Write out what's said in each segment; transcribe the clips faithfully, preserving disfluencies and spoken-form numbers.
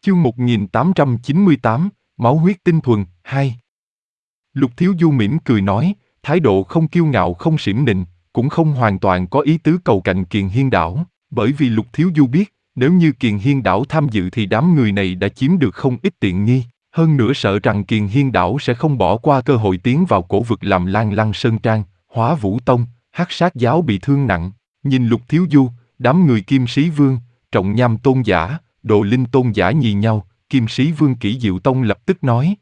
Chương một nghìn tám trăm chín mươi tám, Máu huyết tinh thuần, hai. Lục Thiếu Du mỉm cười nói, thái độ không kiêu ngạo không xiểm nịnh, cũng không hoàn toàn có ý tứ cầu cạnh Kiền Hiên đảo, bởi vì Lục Thiếu Du biết, nếu như Kiền Hiên đảo tham dự thì đám người này đã chiếm được không ít tiện nghi, hơn nữa sợ rằng Kiền Hiên đảo sẽ không bỏ qua cơ hội tiến vào cổ vực làm Lan Lăng Sơn Trang, Hóa Vũ Tông, Hắc Sát giáo bị thương nặng. Nhìn Lục Thiếu Du, đám người Kim Sĩ Vương, Trọng Nham Tôn giả, Đồ Linh Tôn giả nhìn nhau, Kim Sĩ Vương Kỷ Diệu Tông lập tức nói: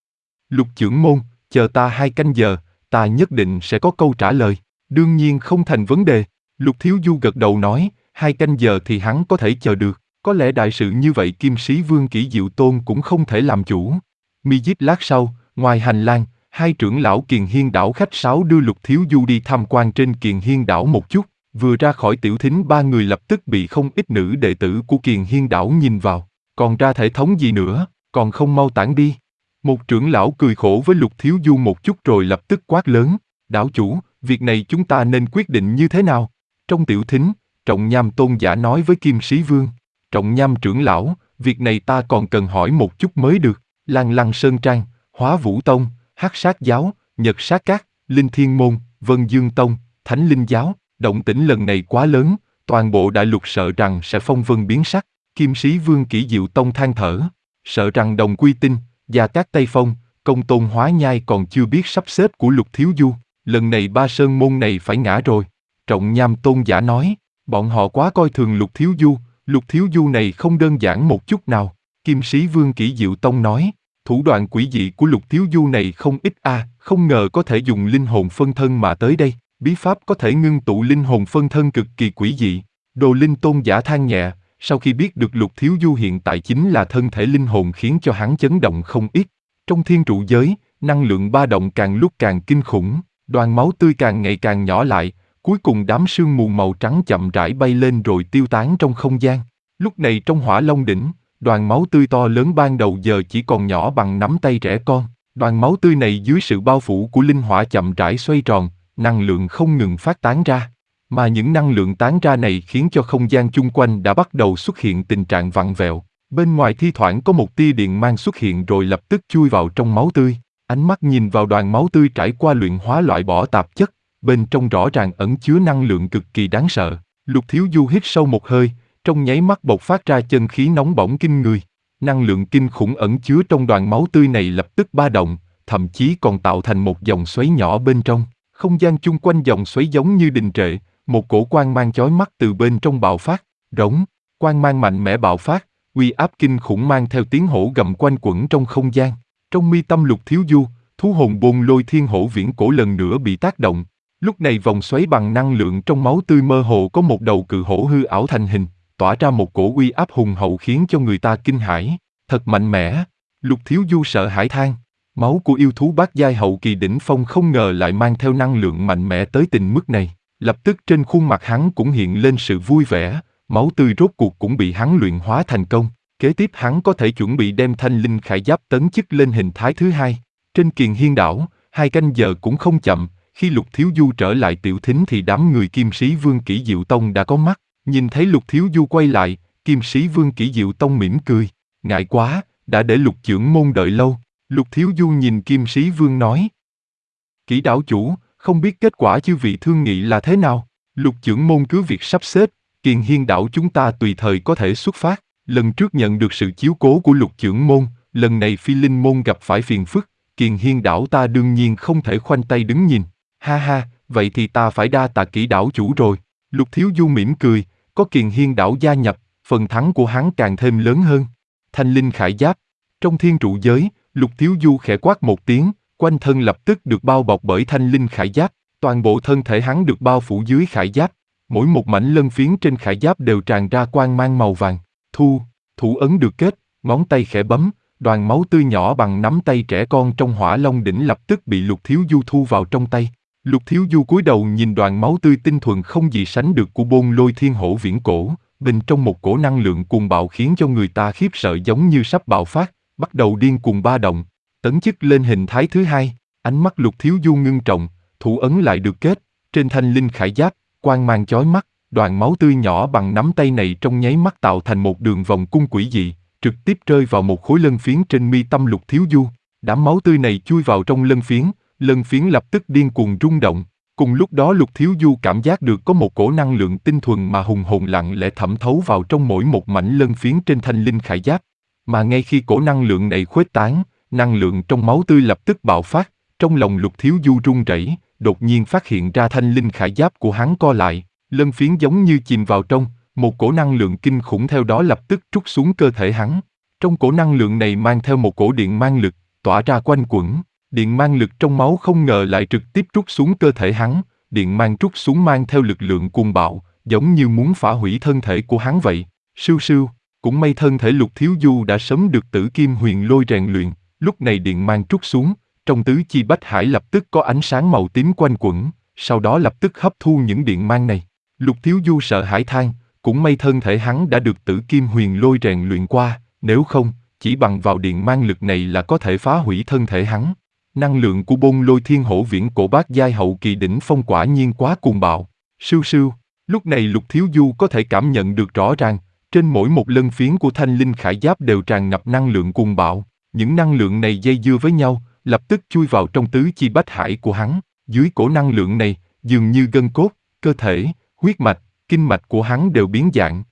Lục trưởng môn, chờ ta hai canh giờ, ta nhất định sẽ có câu trả lời. Đương nhiên không thành vấn đề. Lục Thiếu Du gật đầu nói, hai canh giờ thì hắn có thể chờ được. Có lẽ đại sự như vậy Kim Sĩ Vương Kỷ Diệu Tôn cũng không thể làm chủ. Mi Díp lát sau, ngoài hành lang, hai trưởng lão Kiền Hiên đảo khách sáo đưa Lục Thiếu Du đi tham quan trên Kiền Hiên đảo một chút. Vừa ra khỏi tiểu thính ba người lập tức bị không ít nữ đệ tử của Kiền Hiên đảo nhìn vào. Còn ra thể thống gì nữa, còn không mau tản đi. Một trưởng lão cười khổ với Lục Thiếu Du một chút rồi lập tức quát lớn, đảo chủ, việc này chúng ta nên quyết định như thế nào? Trong tiểu thính, Trọng Nham Tôn giả nói với Kim Sĩ Vương, Trọng Nham trưởng lão, việc này ta còn cần hỏi một chút mới được. Lan Lăng Sơn Trang, Hóa Vũ Tông, Hắc Sát giáo, Nhật Sát Các, Linh Thiên Môn, Vân Dương Tông, Thánh Linh giáo, động tĩnh lần này quá lớn, toàn bộ đại lục sợ rằng sẽ phong vân biến sắc. Kim Sĩ Vương Kỷ Diệu Tông than thở, sợ rằng Đồng Quy Tinh, Gia Cát Tây Phong, Công Tôn Hóa Nhai còn chưa biết sắp xếp của Lục Thiếu Du, lần này ba sơn môn này phải ngã rồi. Trọng Nham Tôn giả nói, bọn họ quá coi thường Lục Thiếu Du, Lục Thiếu Du này không đơn giản một chút nào. Kim Sĩ Vương Kỷ Diệu Tông nói, thủ đoạn quỷ dị của Lục Thiếu Du này không ít a, à, không ngờ có thể dùng linh hồn phân thân mà tới đây, bí pháp có thể ngưng tụ linh hồn phân thân cực kỳ quỷ dị. Đồ Linh Tôn giả than nhẹ, sau khi biết được Lục Thiếu Du hiện tại chính là thân thể linh hồn khiến cho hắn chấn động không ít. Trong thiên trụ giới, năng lượng ba động càng lúc càng kinh khủng, đoàn máu tươi càng ngày càng nhỏ lại, cuối cùng đám sương mù màu trắng chậm rãi bay lên rồi tiêu tán trong không gian. Lúc này trong Hỏa Long đỉnh, đoàn máu tươi to lớn ban đầu giờ chỉ còn nhỏ bằng nắm tay trẻ con. Đoàn máu tươi này dưới sự bao phủ của linh hỏa chậm rãi xoay tròn, năng lượng không ngừng phát tán ra. Mà những năng lượng tán ra này khiến cho không gian chung quanh đã bắt đầu xuất hiện tình trạng vặn vẹo. Bên ngoài thi thoảng có một tia điện mang xuất hiện rồi lập tức chui vào trong máu tươi. Ánh mắt nhìn vào đoàn máu tươi trải qua luyện hóa loại bỏ tạp chất, bên trong rõ ràng ẩn chứa năng lượng cực kỳ đáng sợ. Lục Thiếu Du hít sâu một hơi, trong nháy mắt bộc phát ra chân khí nóng bỏng kinh người. Năng lượng kinh khủng ẩn chứa trong đoàn máu tươi này lập tức ba động, thậm chí còn tạo thành một dòng xoáy nhỏ bên trong. Không gian chung quanh dòng xoáy giống như đình trệ, một cổ quang mang chói mắt từ bên trong bạo phát, rống, quang mang mạnh mẽ bạo phát, uy áp kinh khủng mang theo tiếng hổ gầm quanh quẩn trong không gian. Trong mi tâm Lục Thiếu Du, thú hồn Bôn Lôi Thiên Hổ viễn cổ lần nữa bị tác động. Lúc này vòng xoáy bằng năng lượng trong máu tươi mơ hồ có một đầu cự hổ hư ảo thành hình, tỏa ra một cổ uy áp hùng hậu khiến cho người ta kinh hãi. Thật mạnh mẽ. Lục Thiếu Du sợ hãi than. Máu của yêu thú bát giai hậu kỳ đỉnh phong không ngờ lại mang theo năng lượng mạnh mẽ tới tình mức này. Lập tức trên khuôn mặt hắn cũng hiện lên sự vui vẻ, máu tươi rốt cuộc cũng bị hắn luyện hóa thành công. Kế tiếp hắn có thể chuẩn bị đem thanh linh khải giáp tấn chức lên hình thái thứ hai. Trên Kiền Hiên đảo, hai canh giờ cũng không chậm, khi Lục Thiếu Du trở lại tiểu thính thì đám người Kim Sĩ Vương Kỷ Diệu Tông đã có mắt. Nhìn thấy Lục Thiếu Du quay lại, Kim Sĩ Vương Kỷ Diệu Tông mỉm cười. Ngại quá, đã để Lục trưởng môn đợi lâu. Lục Thiếu Du nhìn Kim Sĩ Vương nói. Kỷ đảo chủ, không biết kết quả chư vị thương nghị là thế nào? Lục trưởng môn cứ việc sắp xếp, Kiền Hiên đảo chúng ta tùy thời có thể xuất phát. Lần trước nhận được sự chiếu cố của Lục trưởng môn, lần này Phi Linh môn gặp phải phiền phức, Kiền Hiên đảo ta đương nhiên không thể khoanh tay đứng nhìn. Ha ha, vậy thì ta phải đa tạ Kỷ đảo chủ rồi. Lục Thiếu Du mỉm cười, có Kiền Hiên đảo gia nhập, phần thắng của hắn càng thêm lớn hơn. Thanh linh khải giáp. Trong thiên trụ giới, Lục Thiếu Du khẽ quát một tiếng, quanh thân lập tức được bao bọc bởi thanh linh khải giáp, toàn bộ thân thể hắn được bao phủ dưới khải giáp, mỗi một mảnh lân phiến trên khải giáp đều tràn ra quang mang màu vàng. Thu, thủ ấn được kết, ngón tay khẽ bấm, đoàn máu tươi nhỏ bằng nắm tay trẻ con trong Hỏa Long đỉnh lập tức bị Lục Thiếu Du thu vào trong tay. Lục Thiếu Du cúi đầu nhìn đoàn máu tươi tinh thuần không gì sánh được của Bôn Lôi Thiên Hổ viễn cổ, bên trong một cổ năng lượng cuồng bạo khiến cho người ta khiếp sợ giống như sắp bạo phát, bắt đầu điên cuồng ba động. Tấn chức lên hình thái thứ hai, ánh mắt Lục Thiếu Du ngưng trọng, thủ ấn lại được kết, trên thanh linh khải giáp, quang mang chói mắt, đoàn máu tươi nhỏ bằng nắm tay này trong nháy mắt tạo thành một đường vòng cung quỷ dị, trực tiếp rơi vào một khối lân phiến trên mi tâm Lục Thiếu Du. Đám máu tươi này chui vào trong lân phiến, lân phiến lập tức điên cuồng rung động. Cùng lúc đó Lục Thiếu Du cảm giác được có một cổ năng lượng tinh thuần mà hùng hồn lặng lẽ thẩm thấu vào trong mỗi một mảnh lân phiến trên thanh linh khải giáp. Mà ngay khi cổ năng lượng này khuếch tán, năng lượng trong máu tươi lập tức bạo phát, trong lòng Lục Thiếu Du run rẩy, đột nhiên phát hiện ra thanh linh khải giáp của hắn co lại, lân phiến giống như chìm vào trong, một cổ năng lượng kinh khủng theo đó lập tức trút xuống cơ thể hắn. Trong cổ năng lượng này mang theo một cổ điện mang lực, tỏa ra quanh quẩn. Điện mang lực trong máu không ngờ lại trực tiếp trút xuống cơ thể hắn, điện mang trút xuống mang theo lực lượng cuồng bạo, giống như muốn phá hủy thân thể của hắn vậy. Sưu sưu, cũng may thân thể Lục Thiếu Du đã sớm được Tử Kim Huyền Lôi rèn luyện, lúc này điện mang trút xuống, trong tứ chi bách hải lập tức có ánh sáng màu tím quanh quẩn, sau đó lập tức hấp thu những điện mang này. Lục Thiếu Du sợ hãi than, cũng may thân thể hắn đã được Tử Kim Huyền Lôi rèn luyện qua, nếu không, chỉ bằng vào điện mang lực này là có thể phá hủy thân thể hắn. Năng lượng của Bôn Lôi Thiên Hổ Viễn Cổ Bát giai hậu kỳ đỉnh phong quả nhiên quá cuồng bạo. Sưu sưu, lúc này Lục Thiếu Du có thể cảm nhận được rõ ràng, trên mỗi một lân phiến của thanh linh khải giáp đều tràn ngập năng lượng cuồng bạo. Những năng lượng này dây dưa với nhau, lập tức chui vào trong tứ chi bách hải của hắn. Dưới cổ năng lượng này, dường như gân cốt, cơ thể, huyết mạch, kinh mạch của hắn đều biến dạng,